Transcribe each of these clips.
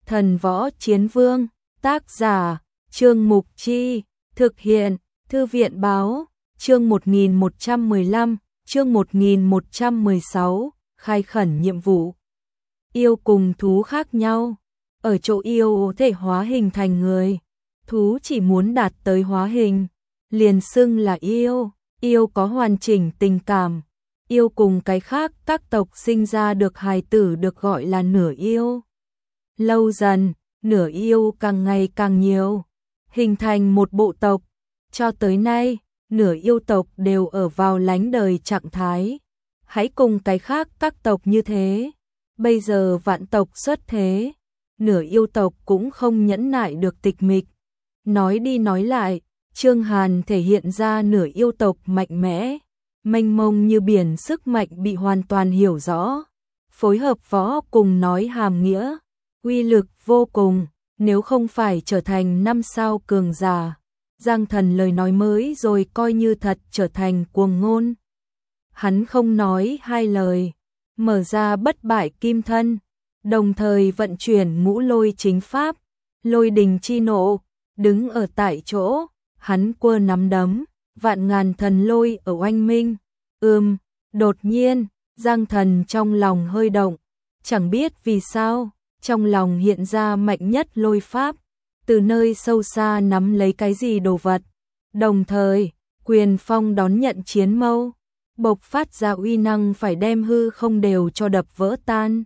Thần Võ Chiến Vương, tác giả, Trương Mục Chi, thực hiện, Thư viện Báo, chương 1115, chương 1116, khai khẩn nhiệm vụ. Yêu cùng thú khác nhau, ở chỗ yêu thể hóa hình thành người, thú chỉ muốn đạt tới hóa hình, liền xưng là yêu, yêu có hoàn chỉnh tình cảm, yêu cùng cái khác các tộc sinh ra được hài tử được gọi là nửa yêu. Lâu dần, nửa yêu càng ngày càng nhiều, hình thành một bộ tộc, cho tới nay, nửa yêu tộc đều ở vào lánh đời trạng thái. Hãy cùng cái khác các tộc như thế. Bây giờ vạn tộc xuất thế, nửa yêu tộc cũng không nhẫn nại được tịch mịch. Nói đi nói lại, Trương Hàn thể hiện ra nửa yêu tộc mạnh mẽ, mênh mông như biển, sức mạnh bị hoàn toàn hiểu rõ, phối hợp võ cùng nói hàm nghĩa, uy lực vô cùng, nếu không phải trở thành 5 sao cường giả. Giang Thần lời nói mới rồi coi như thật trở thành cuồng ngôn. Hắn không nói hai lời, mở ra bất bại kim thân, đồng thời vận chuyển ngũ lôi chính pháp, lôi đình chi nộ, đứng ở tại chỗ, hắn quơ nắm đấm, vạn ngàn thần lôi ở oanh minh. Đột nhiên, Giang Thần trong lòng hơi động, chẳng biết vì sao, trong lòng hiện ra mạnh nhất lôi pháp, từ nơi sâu xa nắm lấy cái gì đồ vật, đồng thời, quyền phong đón nhận chiến mâu, bộc phát ra uy năng phải đem hư không đều cho đập vỡ tan.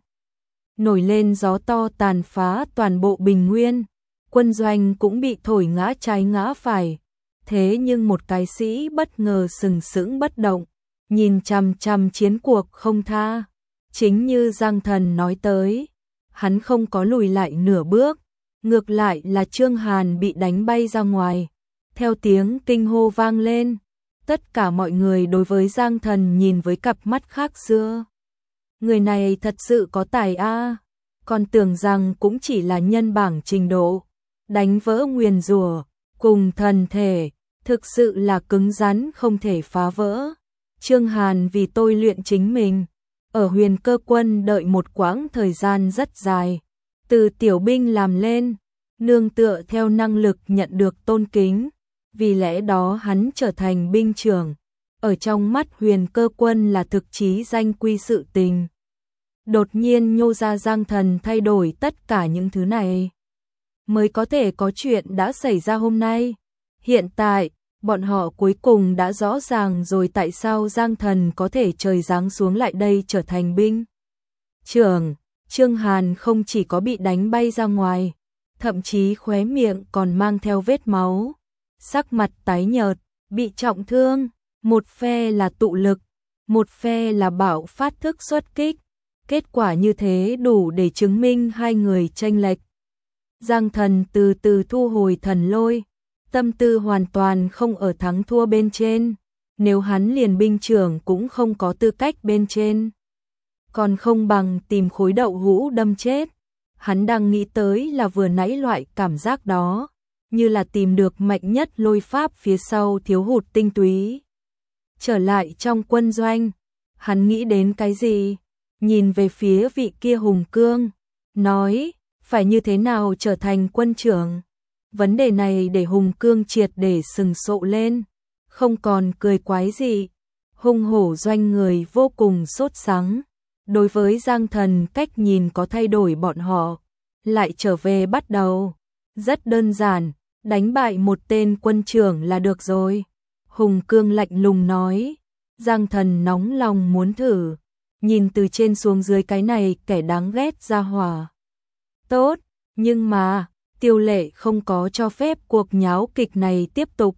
Nổi lên gió to tàn phá toàn bộ bình nguyên, quân doanh cũng bị thổi ngã trái ngã phải, thế nhưng một cái sĩ bất ngờ sừng sững bất động, nhìn chằm chằm chiến cuộc không tha. Chính như Giang Thần nói tới, hắn không có lùi lại nửa bước, ngược lại là Trương Hàn bị đánh bay ra ngoài. Theo tiếng kinh hô vang lên, tất cả mọi người đối với Giang Thần nhìn với cặp mắt khác xưa. Người này thật sự có tài a, còn tưởng rằng cũng chỉ là nhân bảng trình độ, đánh vỡ nguyền rủa cùng thần thể, thực sự là cứng rắn không thể phá vỡ. Trương Hàn vì tôi luyện chính mình, ở Huyền Cơ Quân đợi một quãng thời gian rất dài, từ tiểu binh làm lên, nương tựa theo năng lực nhận được tôn kính, vì lẽ đó hắn trở thành binh trưởng, ở trong mắt Huyền Cơ Quân là thực chí danh quy sự tình. Đột nhiên nhô ra Giang Thần thay đổi tất cả những thứ này, mới có thể có chuyện đã xảy ra hôm nay. Hiện tại, bọn họ cuối cùng đã rõ ràng rồi tại sao Giang Thần có thể trời giáng xuống lại đây trở thành binh trưởng. Trương Hàn không chỉ có bị đánh bay ra ngoài, thậm chí khóe miệng còn mang theo vết máu, sắc mặt tái nhợt, bị trọng thương, một phe là tụ lực, một phe là bạo phát thức xuất kích. Kết quả như thế đủ để chứng minh hai người chênh lệch. Giang Thần từ từ thu hồi thần lôi, tâm tư hoàn toàn không ở thắng thua bên trên, nếu hắn liền binh trưởng cũng không có tư cách bên trên, còn không bằng tìm khối đậu hũ đâm chết. Hắn đang nghĩ tới là vừa nãy loại cảm giác đó, như là tìm được mạnh nhất lôi pháp phía sau thiếu hụt tinh túy. Trở lại trong quân doanh, hắn nghĩ đến cái gì? Nhìn về phía vị kia Hùng Cương, nói, phải như thế nào trở thành quân trưởng? Vấn đề này để Hùng Cương triệt để sừng sộ lên, không còn cười quái gì. Hung hổ doanh người vô cùng sốt sắng, đối với Giang Thần cách nhìn có thay đổi, bọn họ lại trở về bắt đầu. Rất đơn giản, đánh bại một tên quân trưởng là được rồi. Hùng Cương lạnh lùng nói. Giang Thần nóng lòng muốn thử, nhìn từ trên xuống dưới cái này kẻ đáng ghét ra hỏa. Tốt, nhưng mà Tiêu Lệ không có cho phép cuộc nháo kịch này tiếp tục.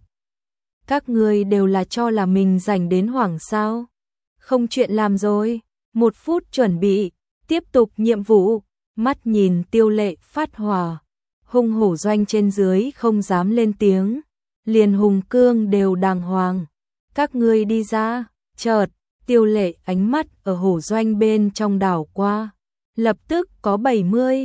Các ngươi đều là cho là mình rảnh đến hoảng sao? Không chuyện làm rồi, 1 phút chuẩn bị, tiếp tục nhiệm vụ. Mắt nhìn Tiêu Lệ phát hỏa, hung hổ doanh trên dưới không dám lên tiếng, liền Hùng Cương đều đàng hoàng. Các ngươi đi ra. Chợt, Tiêu Lệ ánh mắt ở hổ doanh bên trong đảo qua, lập tức có 70,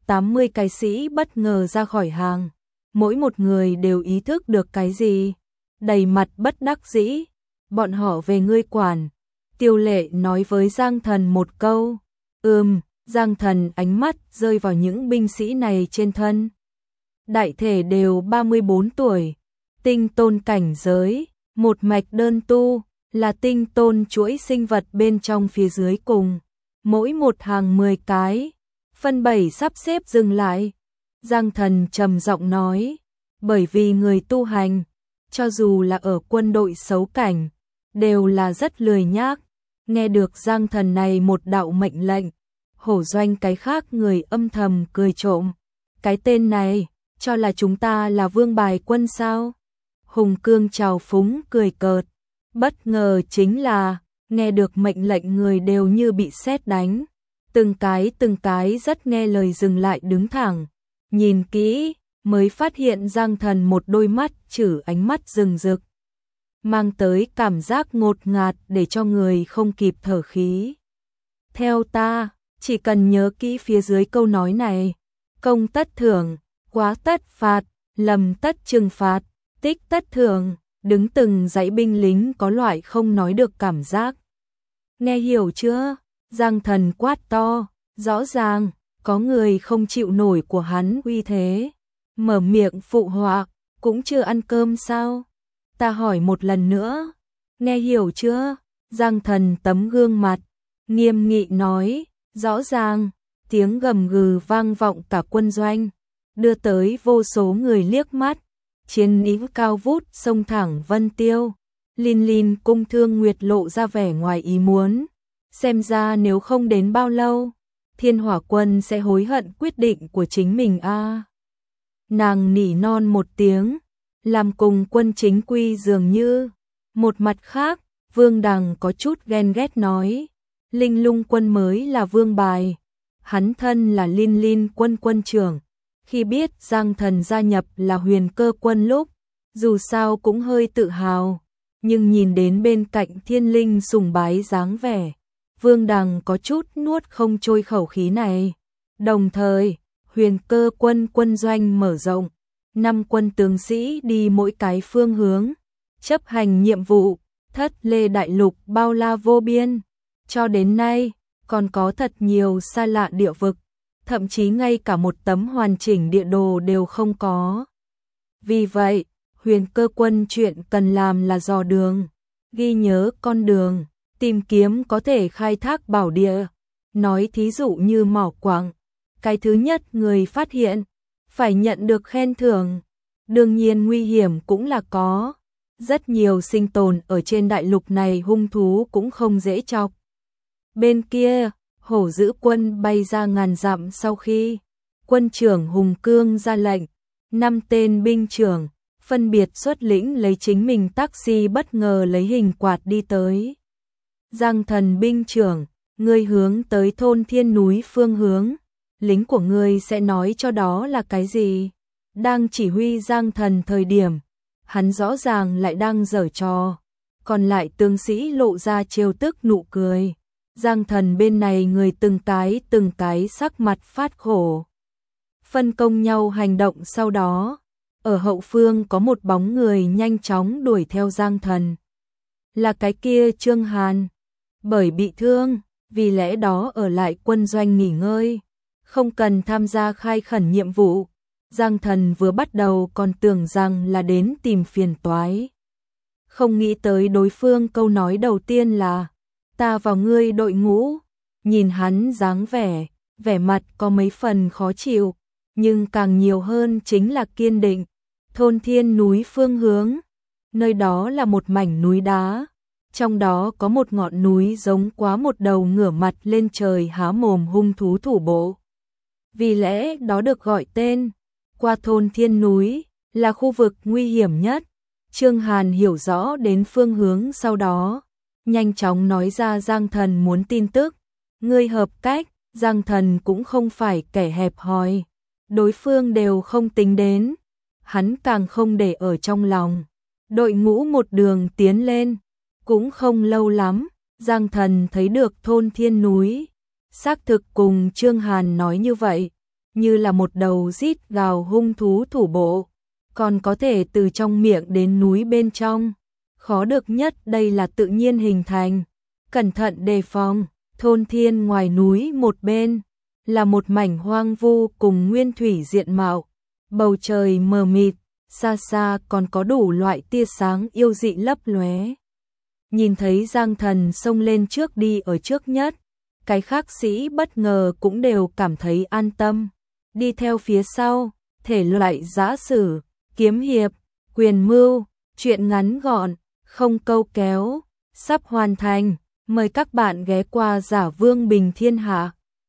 80 cái sĩ bất ngờ ra khỏi hàng, mỗi một người đều ý thức được cái gì, đầy mặt bất đắc dĩ. Bọn họ về ngươi quản. Tiêu Lệ nói với Giang Thần một câu. Giang Thần ánh mắt rơi vào những binh sĩ này trên thân. Đại thể đều 34 tuổi, tinh tôn cảnh giới, một mạch đơn tu, là tinh tôn chuỗi sinh vật bên trong phía dưới cùng. Mỗi một hàng 10 cái, phân 7 sắp xếp dừng lại. Giang Thần trầm giọng nói, bởi vì người tu hành, cho dù là ở quân đội xấu cảnh, đều là rất lười nhác. Nghe được Giang Thần này một đạo mệnh lệnh, Hổ Doanh cái khác người âm thầm cười trộm. Cái tên này, cho là chúng ta là vương bài quân sao? Hùng Cương trào phúng cười cợt. Bất ngờ chính là, nghe được mệnh lệnh người đều như bị sét đánh. Từng cái rất nghe lời dừng lại đứng thẳng. Nhìn kỹ, mới phát hiện Giang Thần một đôi mắt chử ánh mắt rừng rực, mang tới cảm giác ngột ngạt để cho người không kịp thở khí. Theo ta, chỉ cần nhớ kỹ phía dưới câu nói này, công tất thưởng, quá tất phạt, lầm tất trừng phạt, tích tất thưởng, đứng từng dãy binh lính có loại không nói được cảm giác. Nghe hiểu chưa? Giang Thần quát to, rõ ràng, có người không chịu nổi của hắn uy thế. Mở miệng phụ họa, cũng chưa ăn cơm sao? Ta hỏi một lần nữa, nghe hiểu chưa? Giang Thần tấm gương mặt, nghiêm nghị nói, rõ ràng, tiếng gầm gừ vang vọng cả quân doanh, đưa tới vô số người liếc mắt, chiến ý cao vút xông thẳng Vân Tiêu. Lin Lin cung Thương Nguyệt lộ ra vẻ ngoài ý muốn, xem ra nếu không đến bao lâu, Thiên Hỏa Quân sẽ hối hận quyết định của chính mình a. Nàng nỉ non một tiếng, làm cùng quân chính quy dường như. Một mặt khác, Vương Đằng có chút ghen ghét nói, Linh Lung quân mới là vương bài, hắn thân là Lin Lin quân quân trưởng. Khi biết Giang Thần gia nhập là Huyền Cơ quân lúc, dù sao cũng hơi tự hào, nhưng nhìn đến bên cạnh Thiên Linh sùng bái dáng vẻ, Vương Đằng có chút nuốt không trôi khẩu khí này. Đồng thời, Huyền Cơ quân quân doanh mở rộng, 5 quân tướng sĩ đi mỗi cái phương hướng, chấp hành nhiệm vụ, Thất Lê Đại Lục bao la vô biên. Cho đến nay, còn có thật nhiều xa lạ địa vực, thậm chí ngay cả một tấm hoàn chỉnh địa đồ đều không có. Vì vậy, Huyền Cơ quân chuyện cần làm là dò đường, ghi nhớ con đường, tìm kiếm có thể khai thác bảo địa. Nói thí dụ như mỏ quặng, cái thứ nhất người phát hiện, phải nhận được khen thưởng. Đương nhiên nguy hiểm cũng là có. Rất nhiều sinh tồn ở trên đại lục này hung thú cũng không dễ chọc. Bên kia, Hổ Dữ quân bay ra ngàn dặm sau khi quân trưởng Hùng Cương ra lệnh, 5 tên binh trưởng phân biệt xuất lĩnh lấy chính mình taxi bất ngờ lấy hình quạt đi tới. Giang Thần binh trưởng, ngươi hướng tới thôn Thiên Núi phương hướng, lính của ngươi sẽ nói cho đó là cái gì? Đang chỉ huy Giang Thần thời điểm, hắn rõ ràng lại đang giở trò, còn lại tướng sĩ lộ ra trêu tức nụ cười. Giang Thần bên này người từng cái sắc mặt phát khổ. Phân công nhau hành động sau đó, ở hậu phương có một bóng người nhanh chóng đuổi theo Giang Thần. Là cái kia Trương Hàn, bởi bị thương, vì lẽ đó ở lại quân doanh nghỉ ngơi, không cần tham gia khai khẩn nhiệm vụ. Giang Thần vừa bắt đầu còn tưởng rằng là đến tìm phiền toái. Không nghĩ tới đối phương câu nói đầu tiên là ta vào ngươi đội ngũ. Nhìn hắn dáng vẻ mặt có mấy phần khó chịu, nhưng càng nhiều hơn chính là kiên định. Thôn Thiên Núi phương hướng, nơi đó là một mảnh núi đá, trong đó có một ngọn núi giống quá một đầu ngửa mặt lên trời há mồm hung thú thủ bộ. Vì lẽ đó được gọi tên. Qua thôn Thiên Núi là khu vực nguy hiểm nhất. Trương Hàn hiểu rõ đến phương hướng sau đó, nhanh chóng nói ra Giang Thần muốn tin tức. Ngươi hợp cách, Giang Thần cũng không phải kẻ hẹp hòi, đối phương đều không tính đến, hắn càng không để ở trong lòng. Đội ngũ một đường tiến lên, cũng không lâu lắm, Giang Thần thấy được thôn Thiên Núi. Xác thực cùng Trương Hàn nói như vậy, như là một đầu rít gào hung thú thủ bộ, còn có thể từ trong miệng đến núi bên trong. Khó được nhất đây là tự nhiên hình thành. Cẩn thận đề phòng, thôn Thiên ngoài núi một bên, là một mảnh hoang vu cùng nguyên thủy diện mạo, bầu trời mờ mịt, xa xa còn có đủ loại tia sáng yêu dị lấp lóe. Nhìn thấy Giang Thần xông lên trước đi ở trước nhất, cái khác sĩ bất ngờ cũng đều cảm thấy an tâm. Đi theo phía sau, thể loại giã sử, kiếm hiệp, quyền mưu, truyện ngắn gọn, không câu kéo, sắp hoàn thành. Mời các bạn ghé qua Giả Vương Bình Thiên Hạ.